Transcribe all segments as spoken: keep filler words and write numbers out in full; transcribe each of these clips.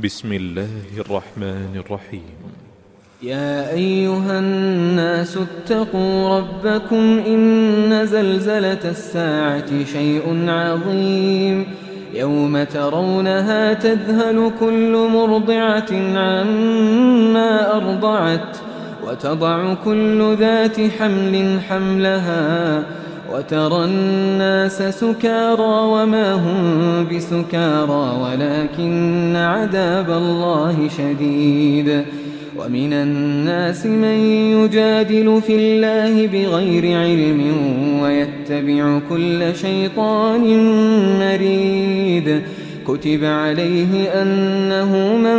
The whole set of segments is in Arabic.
بسم الله الرحمن الرحيم. يا أيها الناس اتقوا ربكم إن زلزلة الساعة شيء عظيم يوم ترونها تذهل كل مرضعة عما أرضعت وتضع كل ذات حمل حملها وترى الناس سكارى وما هم بسكارى ولكن عذاب الله شديد. ومن الناس من يجادل في الله بغير علم ويتبع كل شيطان مريد. كتب عليه أنه من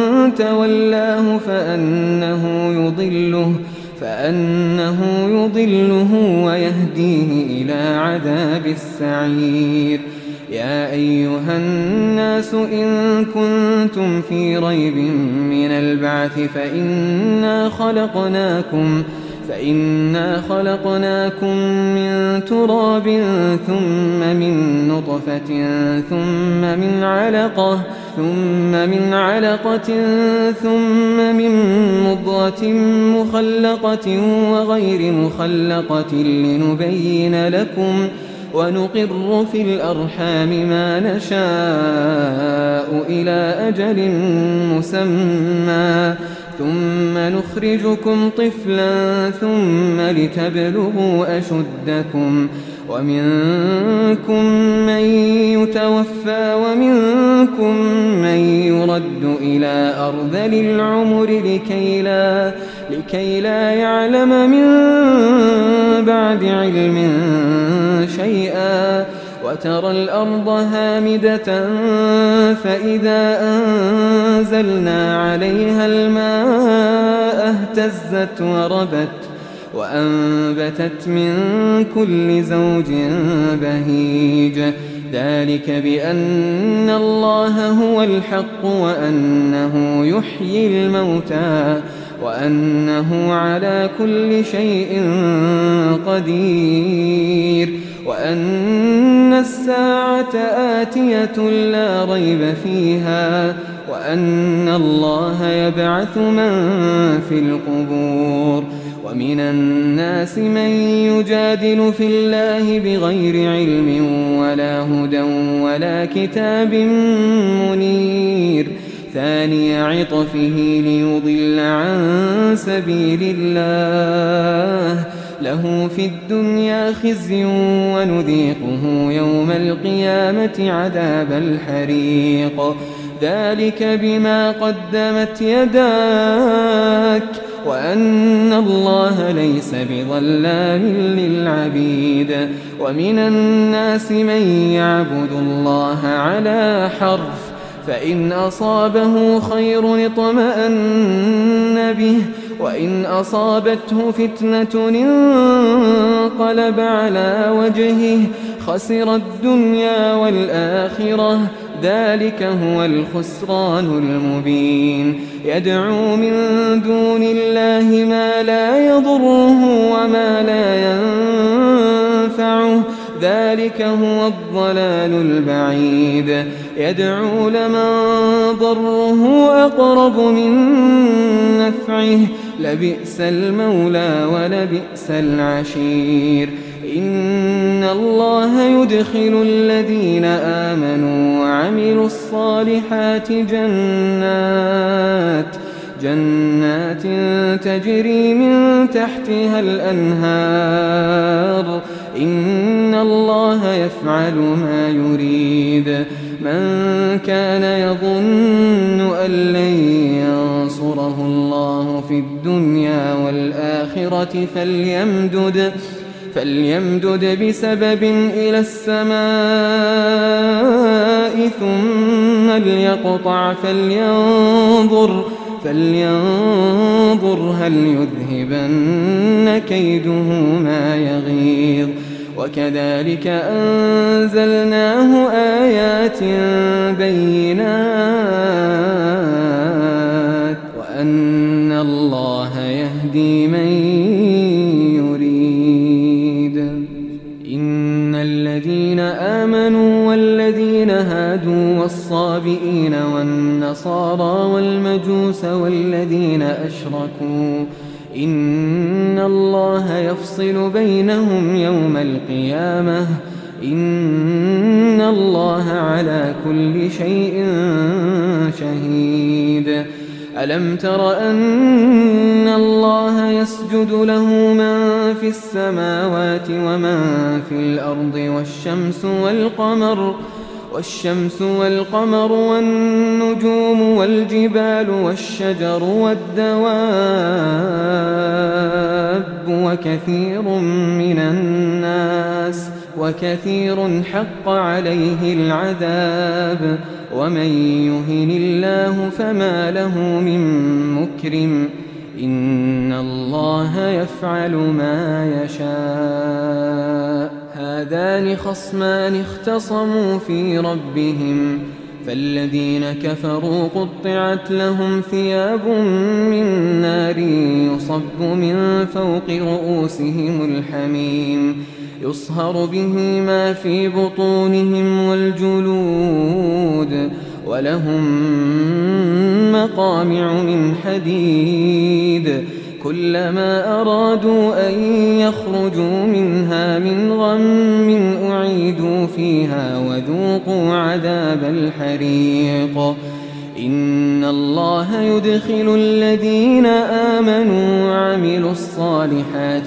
تولاه فأنه يضله فأنه يضله ويهديه إلى عذاب السعير. يا أيها الناس إن كنتم في ريب من البعث فإنا خلقناكم فإنا خلقناكم من تراب ثم من نطفة ثم من علقة ثم من علقة ثم من مضغة مخلقة وغير مخلقة لنبين لكم ونقر في الأرحام ما نشاء إلى أجل مسمى ثم نخرجكم طفلا ثم لتبلغوا أشدكم ومنكم من يتوفى ومنكم من يرد إلى أرذل العمر لكي لا, لكي لا يعلم من بعد علم شيئا. وترى الأرض هامدة فإذا أنزلنا عليها الماء اهتزت وربت وأنبتت من كل زوج بهيج. ذلك بأن الله هو الحق وأنه يحيي الموتى وأنه على كل شيء قدير وأن الساعة آتية لا ريب فيها وأن الله يبعث من في القبور. ومن الناس من يجادل في الله بغير علم ولا هدى ولا كتاب منير. ثاني عطفه ليضل عن سبيل الله له في الدنيا خزي ونذيقه يوم القيامة عذاب الحريق. ذلك بما قدمت يداك وأن الله ليس بظلام للعبيد. ومن الناس من يعبد الله على حرف فإن أصابه خير اطمأن به وإن أصابته فتنة انقلب على وجهه خسر الدنيا والآخرة. ذلك هو الخسران المبين. يدعو من دون الله ما لا يضره وما لا ينفعه ذلك هو الضلال البعيد. يدعو لمن ضره أقرب من نفعه لبئس المولى ولبئس العشير. إن الله يدخل الذين آمنوا وعملوا الصالحات جنات جنات تجري من تحتها الأنهار. إن الله يفعل ما يريد. من كان يظن أن لن ينصره الله في الدنيا والآخرة فليمدد فليمدد بسبب إلى السماء ثم ليقطع فلينظر فلينظر هل يذهبن كيده ما يغيظ. وكذلك أنزلناه آيات بينات وأن الله يهدي من يريد. إن الذين آمنوا والذين هادوا والصابئين الصابئين والنصارى والمجوس والذين أشركوا إن الله يفصل بينهم يوم القيامة إن الله على كل شيء شهيد. ألم تر أن الله يسجد له من في السماوات ومن في الأرض والشمس والقمر والشمس والقمر والنجوم والجبال والشجر والدواب وكثير من الناس وكثير حق عليه العذاب ومن يهن الله فما له من مكرم إن الله يفعل ما يشاء. هذان خصمان اختصموا في ربهم فالذين كفروا قطعت لهم ثياب من نار يصب من فوق رؤوسهم الحميم يصهر به ما في بطونهم والجلود ولهم مقامع من حديد كلما أرادوا أن يخرجوا منها من غم أعيدوا فيها وذوقوا عذاب الحريق. إن الله يدخل الذين آمنوا وعملوا الصالحات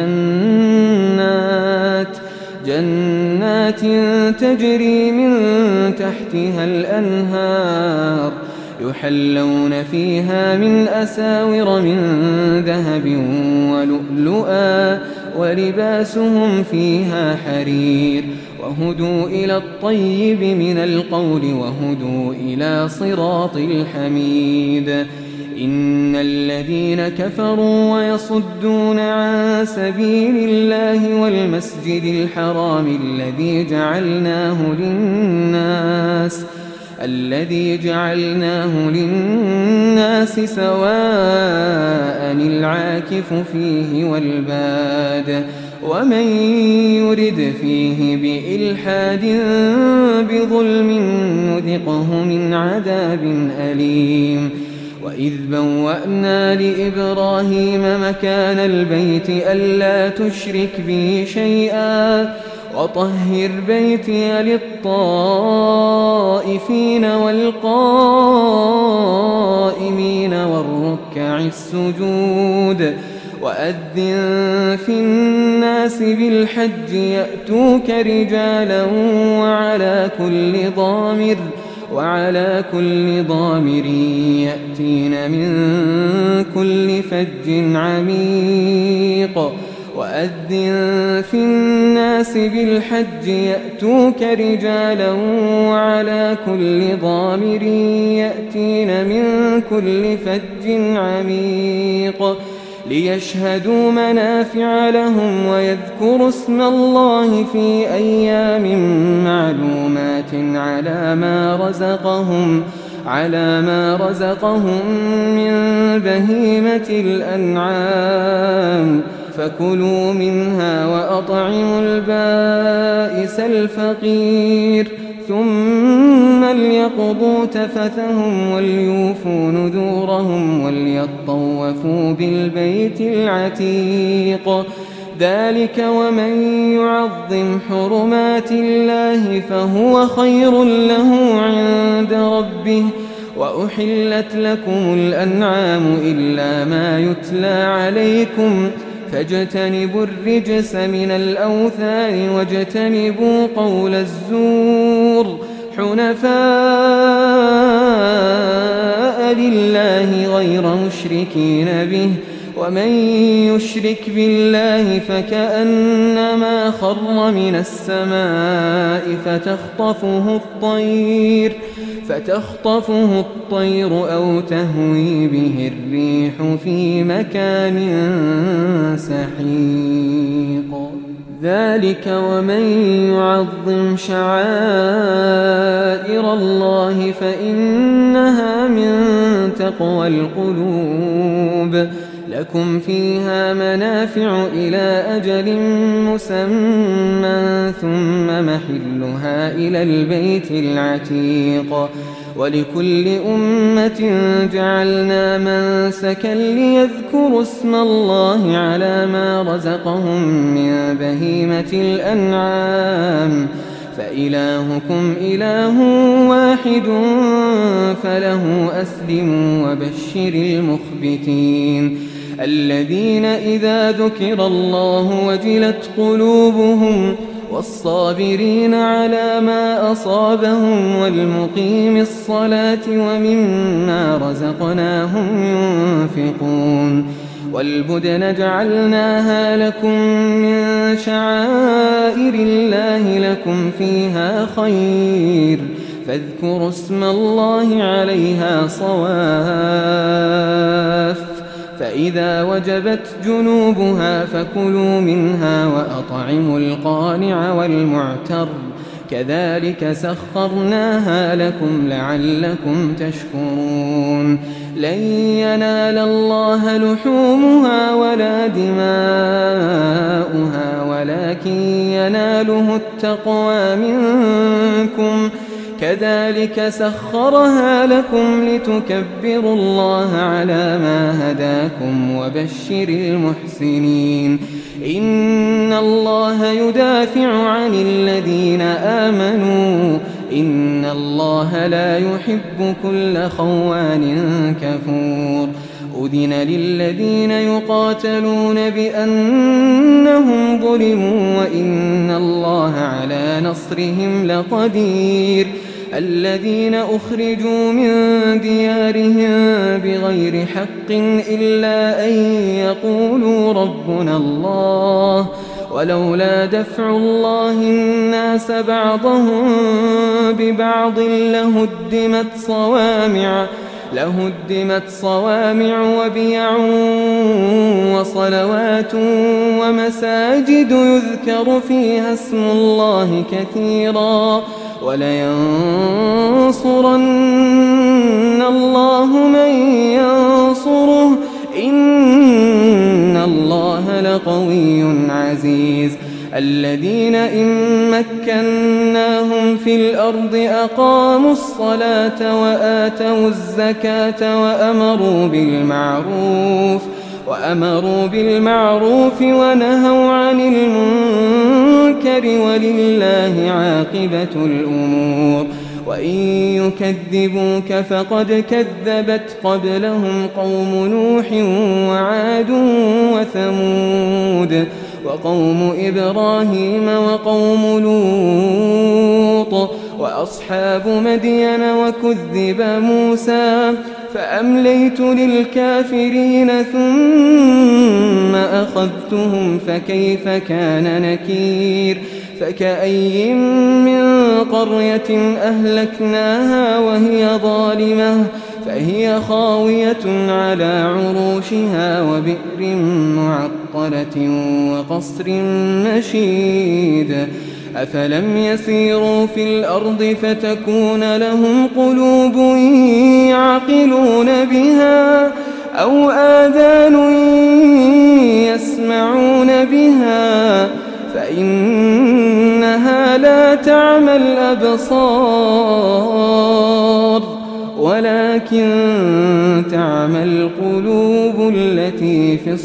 جنات جنات تجري من تحتها الأنهار يحلون فيها من أساور من ذهب ولؤلؤا ولباسهم فيها حرير وهدوا إلى الطيب من القول وهدوا إلى صراط الحميد. إن الذين كفروا ويصدون عن سبيل الله والمسجد الحرام الذي جعلناه للناس الذي جعلناه للناس سواء العاكف فيه والباد ومن يرد فيه بإلحاد بظلم نذقه من عذاب أليم. وإذ بوأنا لإبراهيم مكان البيت ألا تشرك بي شيئا وطهر بيتي للطائفين والقائمين والركع السجود وأذن في الناس بالحج يأتوك رجالا وعلى كل ضامر وعلى كل ضامر يأتين من كل فج عميق وأذن في الناس بالحج يأتوك رجالا وعلى كل ضامر يأتين من كل فج عميق ليشهدوا منافع لهم ويذكروا اسم الله في أيام معلومات على ما رزقهم على ما رزقهم من بهيمة الأنعام فكلوا منها وأطعموا البائس الفقير ثم ليقضوا تفثهم وليوفوا نذورهم وليطوفوا بالبيت العتيق. ذلك ومن يعظم حرمات الله فهو خير له عند ربه. وأحلت لكم الأنعام إلا ما يتلى عليكم فاجتنبوا الرجس من الأوثان واجتنبوا قول الزور حنفاء لله غير مشركين به ومن يشرك بالله فكأنما خر من السماء فتخطفه الطير فتخطفه الطير أو تهوي به الريح في مكان سحيق. ذلك ومن يعظم شعائر الله فإنها من تقوى القلوب. لكم فيها منافع إلى أجل مسمى ثم محلها إلى البيت العتيق. ولكل أمة جعلنا منسكا ليذكروا اسم الله على ما رزقهم من بهيمة الأنعام فإلهكم إله واحد فله أسلموا وبشر المخبتين الذين إذا ذكر الله وجلت قلوبهم والصابرين على ما أصابهم والمقيم الصلاة وممما رزقناهم ينفقون والبدن جعلناها لكم من شعائر الله لكم فيها خير فاذكروا اسم الله عليها صواف فإذا وجبت جنوبها فكلوا منها وأطعموا القانع والمعتر كذلك سخرناها لكم لعلكم تشكرون لن ينال الله لحومها ولا دماؤها ولكن يناله التقوى منكم كذلك سخرها لكم لتكبروا الله على ما هداكم وبشر المحسنين إن الله يدافع عن الذين آمنوا إن الله لا يحب كل خوان كفور أذن للذين يقاتلون بأنهم ظلموا وإن الله على نصرهم لقدير الذين أخرجوا من ديارهم بغير حق إلا أن يقولوا ربنا الله ولولا دفع الله الناس بعضهم ببعض لهدمت صوامع لهدمت صوامع وبيع وصلوات ومساجد يذكر فيها اسم الله كثيرا ولينصرن الله من ينصره إن الله لقوي عزيز الذين إن مكناهم في الأرض أقاموا الصلاة وآتوا الزكاة وأمروا بالمعروف وأمروا بالمعروف ونهوا عن المنكر ولله عاقبة الأمور وإن يكذبوك فقد كذبت قبلهم قوم نوح وعاد وثمود وقوم إبراهيم وقوم لوط وأصحاب مدين وكذب موسى فأمليت للكافرين ثم أخذتهم فكيف كان نكير فكأي من قرية أهلكناها وهي ظالمة فهي خاوية على عروشها وبئر معطلة وقصر مشيد أفلم يسيروا في الأرض فتكون لهم قلوب يعقلون بها أو آذان يسمعون بها فإنها لا تعمى الأبصار ولكن تعمى القلوب التي في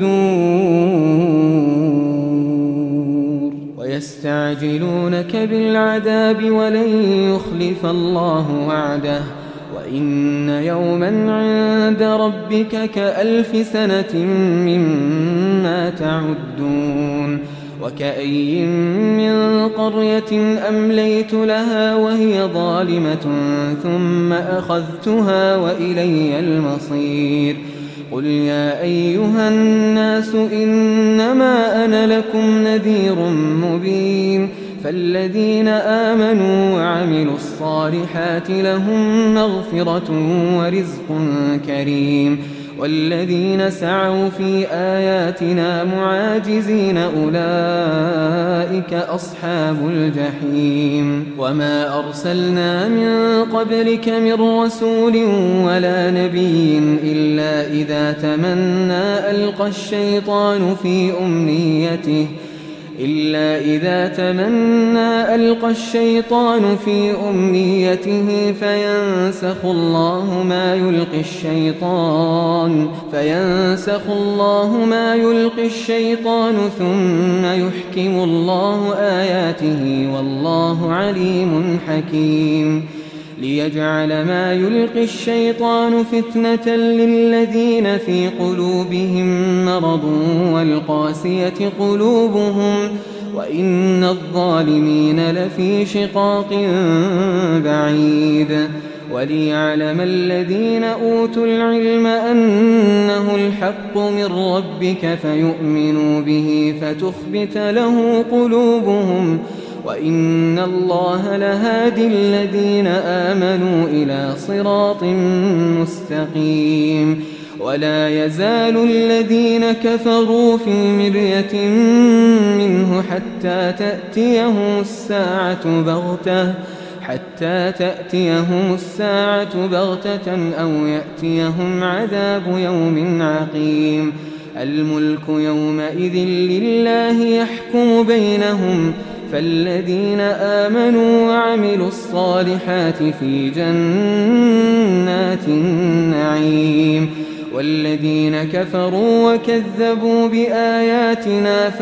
الصدور ويستعجلونك بالعذاب ولن يخلف الله وعده وإن يوما عند ربك كألف سنة مما تعدون وكأي من قرية أمليت لها وهي ظالمة ثم أخذتها وإلي المصير قل يا أيها الناس إنما أنا لكم نذير مبين فالذين آمنوا وعملوا الصالحات لهم مغفرة ورزق كريم والذين سعوا في آياتنا معاجزين أولئك أصحاب الجحيم وما أرسلنا من قبلك من رسول ولا نبي إلا إذا تمنى ألقى الشيطان في أمنيته إلا إذا تمنى ألقى الشيطان في أمنيته فينسخ الله ما يلقي الشيطان فينسخ الله ما يلقي الشيطان ثم يحكم الله آياته والله عليم حكيم ليجعل ما يلقي الشيطان فتنة للذين في قلوبهم مرض والقاسية قلوبهم وإن الظالمين لفي شقاق بعيد وليعلم الذين أوتوا العلم أنه الحق من ربك فيؤمنوا به فتخبت له قلوبهم وإن الله لهادي الذين آمنوا إلى صراط مستقيم ولا يزال الذين كفروا في مرية منه حتى تأتيهم الساعة بغتة حتى تأتيهم الساعة بغتة أو يأتيهم عذاب يوم عقيم الملك يومئذ لله يحكم بينهم فالذين آمنوا وعملوا الصالحات في جنات النعيم والذين كفروا وكذبوا بآياتنا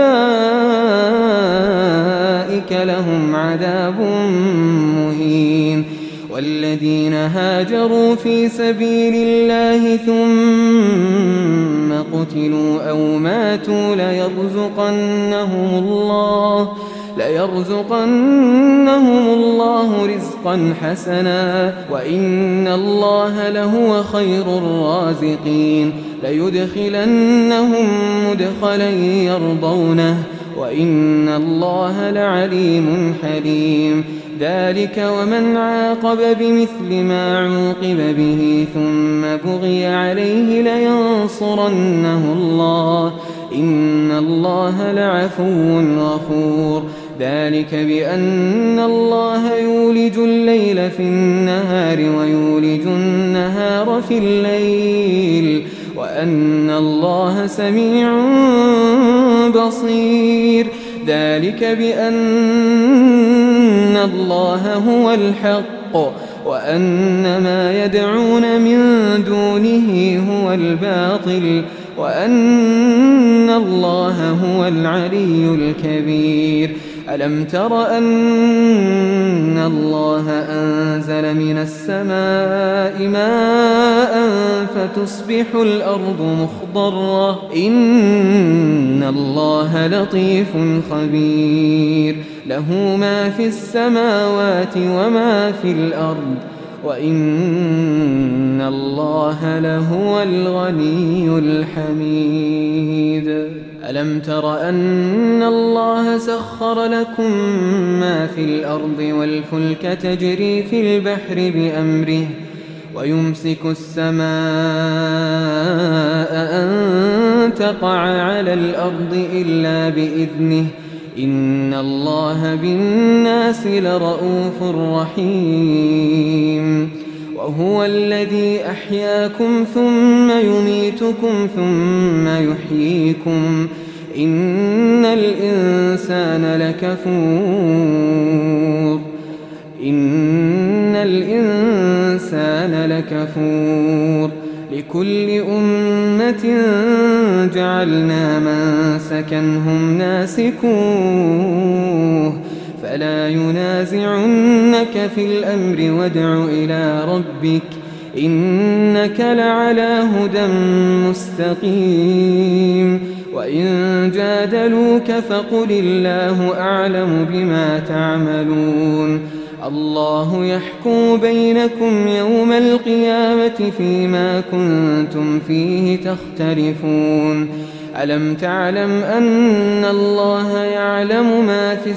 فأولئك لهم عذاب مهين والذين هاجروا في سبيل الله ثم قتلوا أو ماتوا ليرزقنهم الله ليرزقنهم الله رزقا حسنا وإن الله لهو خير الرازقين ليدخلنهم مدخلا يرضونه وإن الله لعليم حليم ذلك ومن عاقب بمثل ما عوقب به ثم بغي عليه لينصرنه الله إن الله لعفو غفور ذلك بأن الله يولج الليل في النهار ويولج النهار في الليل وأن الله سميع بصير ذلك بأن الله هو الحق وأن ما يدعون من دونه هو الباطل وأن الله هو العلي الكبير ألم تر أن الله أنزل من السماء ماء فتصبح الأرض مخضرة إن الله لطيف خبير له ما في السماوات وما في الأرض وإن الله لهو الغني الحميد ألم تر أن الله سخر لكم ما في الأرض والفلك تجري في البحر بأمره ويمسك السماء أن تقع على الأرض إلا بإذنه إن الله بالناس لرءوف رحيم وهو الذي أحياكم ثم يميتكم ثم يحييكم إن الإنسان لكفور إن الإنسان لكفور لكل أمة جعلنا منسكا هم ناسكوه فلا ينازعنك في الأمر وادع إلى ربك إنك لعلى هدى مستقيم وإن جادلوك فقل الله أعلم بما تعملون الله يحكم بينكم يوم القيامة فيما كنتم فيه تختلفون ألم تعلم أن الله يعلم ما في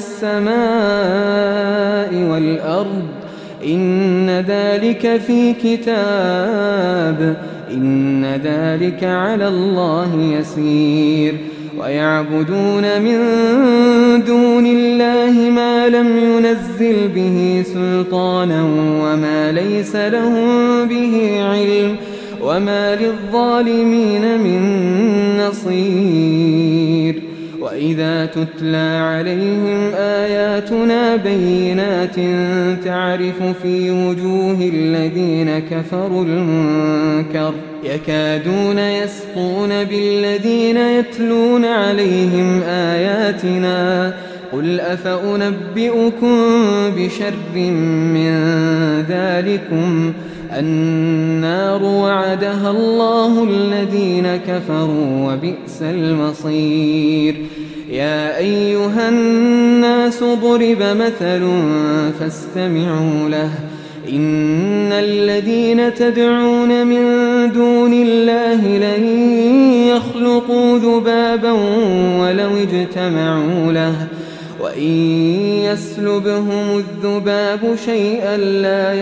السماء والأرض إن ذلك في كتاب إن ذلك على الله يسير ويعبدون من دون الله ما لم ينزل به سلطانا وما ليس لهم به علم وما للظالمين من نصير وإذا تتلى عليهم آياتنا بينات تعرف في وجوه الذين كفروا المنكر يكادون يسطون بالذين يتلون عليهم آياتنا قل أفأنبئكم بشر من ذلكم النار وعدها الله الذين كفروا وبئس المصير يا أيها الناس ضرب مثل فاستمعوا له إن الذين تدعون من دون الله لن يخلقوا ذبابا ولو اجتمعوا له وإن يسلبهم الذباب شيئا لا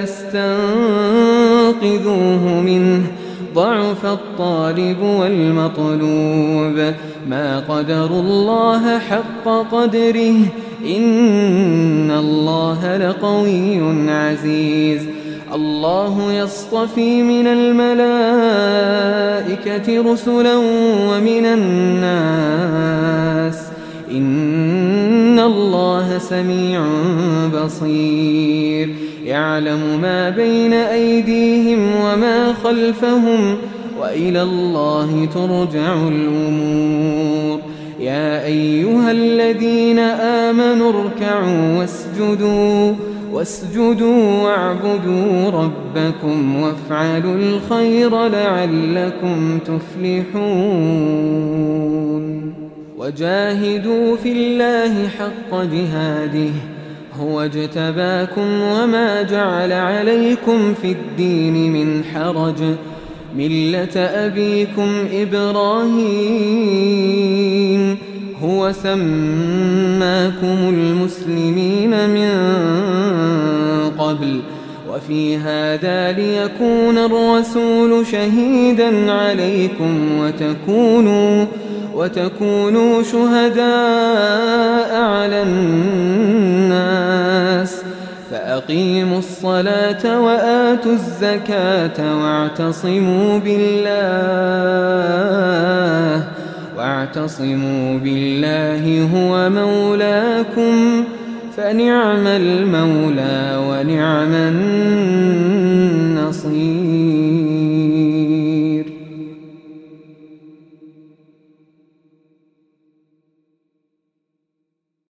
يستنقذوه منه ضعف الطالب والمطلوب ما قدروا الله حق قدره إن الله لقوي عزيز الله يصطفي من الملائكة رسلا ومن الناس إن الله سميع بصير يعلم ما بين أيديهم وما خلفهم وإلى الله ترجع الأمور يا أيها الذين آمنوا اركعوا واسجدوا واسجدوا واعبدوا ربكم وافعلوا الخير لعلكم تفلحون وجاهدوا في الله حق جهاده هو اجتباكم وما جعل عليكم في الدين من حرج ملة أبيكم إبراهيم هو سماكم المسلمين من قبل وفي هذا ليكون الرسول شهيدا عليكم وتكونوا وتكونوا شهداء على الناس فأقيموا الصلاة وآتوا الزكاة واعتصموا بالله واعتصموا بالله هو مولاكم فنعم المولى ونعم النصير